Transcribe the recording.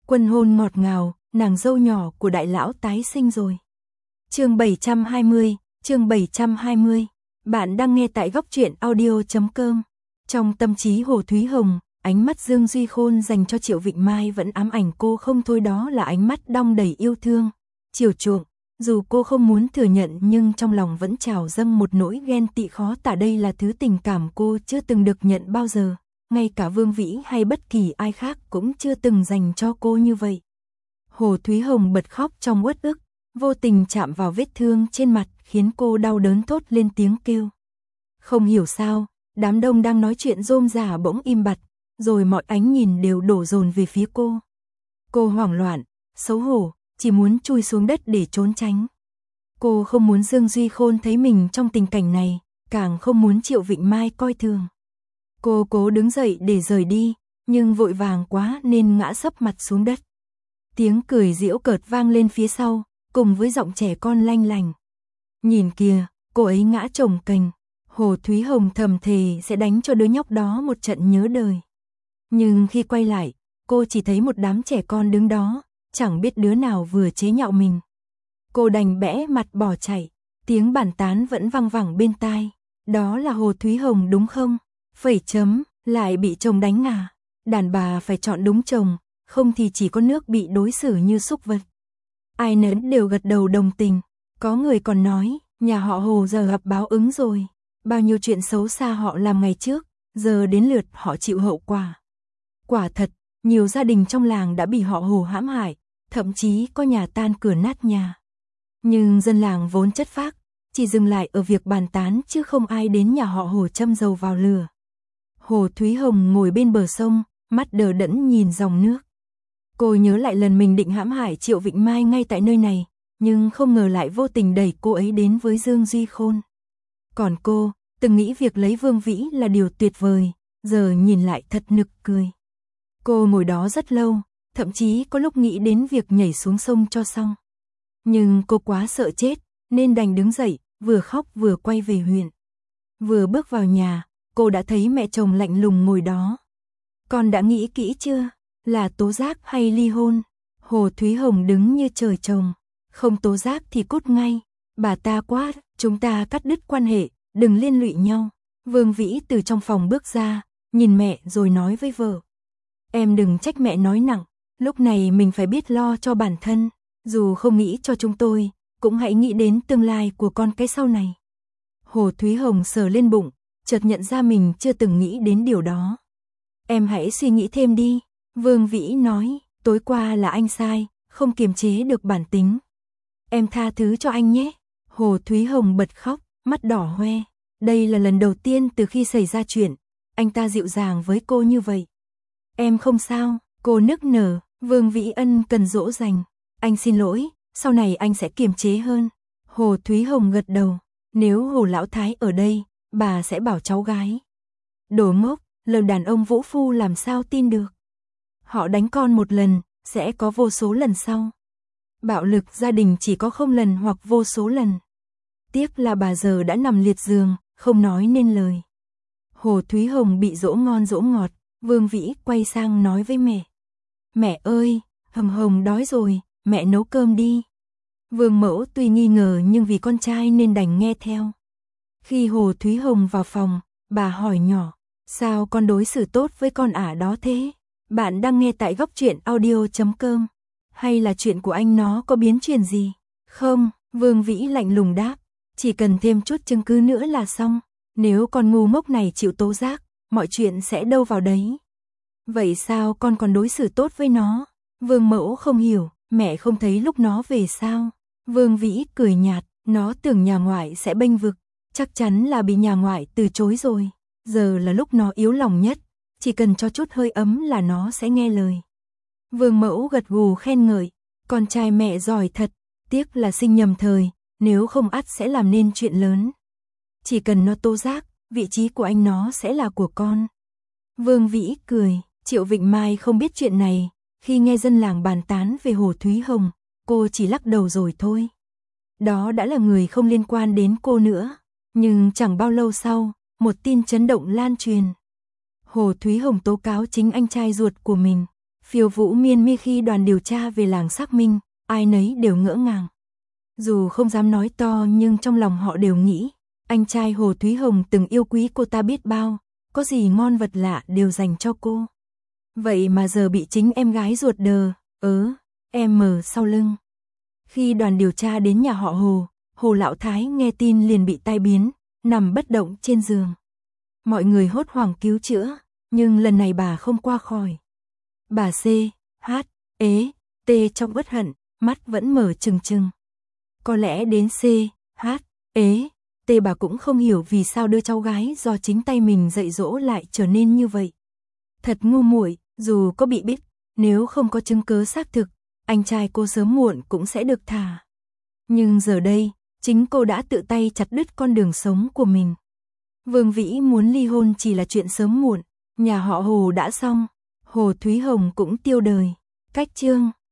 Quân hôn ngọt ngào, nàng dâu nhỏ của đại lão tái sinh rồi. Chương 720. Bạn đang nghe tại góc truyện audio.com. Trong tâm trí Hồ Thúy Hồng, ánh mắt Dương Duy Khôn dành cho Triệu Vịnh Mai vẫn ám ảnh cô không thôi, đó là ánh mắt đong đầy yêu thương, chiều chuộng. Dù cô không muốn thừa nhận nhưng trong lòng vẫn trào dâng một nỗi ghen tị khó tả, đây là thứ tình cảm cô chưa từng được nhận bao giờ. Ngay cả Vương Vĩ hay bất kỳ ai khác cũng chưa từng dành cho cô như vậy. Hồ Thúy Hồng bật khóc trong uất ức, vô tình chạm vào vết thương trên mặt khiến cô đau đớn thốt lên tiếng kêu. Không hiểu sao, đám đông đang nói chuyện rôm rả bỗng im bặt, rồi mọi ánh nhìn đều đổ dồn về phía cô. Cô hoảng loạn, xấu hổ, chỉ muốn chui xuống đất để trốn tránh. Cô không muốn Dương Duy Khôn thấy mình trong tình cảnh này, càng không muốn Triệu Vịnh Mai coi thường. Cô cố đứng dậy để rời đi, nhưng vội vàng quá nên ngã sấp mặt xuống đất. Tiếng cười giễu cợt vang lên phía sau, cùng với giọng trẻ con lanh lành. Nhìn kìa, cô ấy ngã chồng kềnh. Hồ Thúy Hồng thầm thề sẽ đánh cho đứa nhóc đó một trận nhớ đời. Nhưng khi quay lại, cô chỉ thấy một đám trẻ con đứng đó, chẳng biết đứa nào vừa chế nhạo mình. Cô đành bẽ mặt bỏ chạy, tiếng bàn tán vẫn văng vẳng bên tai. Đó là Hồ Thúy Hồng đúng không? Phẩy chấm, lại bị chồng đánh à? Đàn bà phải chọn đúng chồng, không thì chỉ có nước bị đối xử như súc vật. Ai nấy đều gật đầu đồng tình, có người còn nói, nhà họ Hồ giờ gặp báo ứng rồi. Bao nhiêu chuyện xấu xa họ làm ngày trước, giờ đến lượt họ chịu hậu quả. Quả thật, nhiều gia đình trong làng đã bị họ Hồ hãm hại, thậm chí có nhà tan cửa nát nhà. Nhưng dân làng vốn chất phác, chỉ dừng lại ở việc bàn tán chứ không ai đến nhà họ Hồ châm dầu vào lửa. Hồ Thúy Hồng ngồi bên bờ sông, mắt đờ đẫn nhìn dòng nước. Cô nhớ lại lần mình định hãm hại Triệu Vịnh Mai ngay tại nơi này, nhưng không ngờ lại vô tình đẩy cô ấy đến với Dương Duy Khôn. Còn cô, từng nghĩ việc lấy Vương Vĩ là điều tuyệt vời, giờ nhìn lại thật nực cười. Cô ngồi đó rất lâu, thậm chí có lúc nghĩ đến việc nhảy xuống sông cho xong. Nhưng cô quá sợ chết, nên đành đứng dậy, vừa khóc vừa quay về huyện. Vừa bước vào nhà, cô đã thấy mẹ chồng lạnh lùng ngồi đó. Con đã nghĩ kỹ chưa? Là tố giác hay ly hôn? Hồ Thúy Hồng đứng như trời trồng. Không tố giác thì cút ngay. Bà ta quát, chúng ta cắt đứt quan hệ, đừng liên lụy nhau. Vương Vĩ từ trong phòng bước ra, nhìn mẹ rồi nói với vợ. Em đừng trách mẹ nói nặng, lúc này mình phải biết lo cho bản thân. Dù không nghĩ cho chúng tôi, cũng hãy nghĩ đến tương lai của con cái sau này. Hồ Thúy Hồng sờ lên bụng, chợt nhận ra mình chưa từng nghĩ đến điều đó. Em hãy suy nghĩ thêm đi, Vương Vĩ nói, tối qua là anh sai, không kiềm chế được bản tính. Em tha thứ cho anh nhé. Hồ Thúy Hồng bật khóc, mắt đỏ hoe. Đây là lần đầu tiên từ khi xảy ra chuyện, anh ta dịu dàng với cô như vậy. Em không sao, cô nức nở. Vương Vĩ ân cần dỗ dành. Anh xin lỗi, sau này anh sẽ kiềm chế hơn. Hồ Thúy Hồng gật đầu. Nếu Hồ Lão Thái ở đây, bà sẽ bảo cháu gái. Đồ ngốc, lời đàn ông vũ phu làm sao tin được. Họ đánh con một lần, sẽ có vô số lần sau. Bạo lực gia đình chỉ có không lần hoặc vô số lần. Tiếc là bà giờ đã nằm liệt giường, không nói nên lời. Hồ Thúy Hồng bị dỗ ngon dỗ ngọt, Vương Vĩ quay sang nói với mẹ. Mẹ ơi, Hồng đói rồi, mẹ nấu cơm đi. Vương Mẫu tuy nghi ngờ nhưng vì con trai nên đành nghe theo. Khi Hồ Thúy Hồng vào phòng, bà hỏi nhỏ, sao con đối xử tốt với con ả đó thế? Bạn đang nghe tại góc truyện audio.com. Hay là chuyện của anh nó có biến chuyển gì? Không, Vương Vĩ lạnh lùng đáp, chỉ cần thêm chút chứng cứ nữa là xong. Nếu con ngu ngốc này chịu tố giác, mọi chuyện sẽ đâu vào đấy. Vậy sao con còn đối xử tốt với nó? Vương Mẫu không hiểu, mẹ không thấy lúc nó về sao? Vương Vĩ cười nhạt, nó tưởng nhà ngoại sẽ bênh vực, chắc chắn là bị nhà ngoại từ chối rồi. Giờ là lúc nó yếu lòng nhất, chỉ cần cho chút hơi ấm là nó sẽ nghe lời. Vương Mẫu gật gù khen ngợi, con trai mẹ giỏi thật, tiếc là sinh nhầm thời, nếu không ắt sẽ làm nên chuyện lớn. Chỉ cần nó tố giác, vị trí của anh nó sẽ là của con. Vương Vĩ cười, Triệu Vịnh Mai không biết chuyện này, khi nghe dân làng bàn tán về Hồ Thúy Hồng, cô chỉ lắc đầu rồi thôi. Đó đã là người không liên quan đến cô nữa, nhưng chẳng bao lâu sau, một tin chấn động lan truyền. Hồ Thúy Hồng tố cáo chính anh trai ruột của mình. Phiêu Vũ miên mi khi đoàn điều tra về làng xác minh, ai nấy đều ngỡ ngàng. Dù không dám nói to nhưng trong lòng họ đều nghĩ, anh trai Hồ Thúy Hồng từng yêu quý cô ta biết bao, có gì ngon vật lạ đều dành cho cô. Vậy mà giờ bị chính em gái ruột đờ, em mờ sau lưng. Khi đoàn điều tra đến nhà họ Hồ, Hồ Lão Thái nghe tin liền bị tai biến, nằm bất động trên giường. Mọi người hốt hoảng cứu chữa, nhưng lần này bà không qua khỏi. Bà C, H, ế, T trong uất hận, mắt vẫn mở trừng trừng. Có lẽ đến C, H, ế, T bà cũng không hiểu vì sao đứa cháu gái do chính tay mình dạy dỗ lại trở nên như vậy. Thật ngu muội, dù có bị biết, nếu không có chứng cứ xác thực, anh trai cô sớm muộn cũng sẽ được thả. Nhưng giờ đây, chính cô đã tự tay chặt đứt con đường sống của mình. Vương Vĩ muốn ly hôn chỉ là chuyện sớm muộn, nhà họ Hồ đã xong, Hồ Thúy Hồng cũng tiêu đời. Cách chương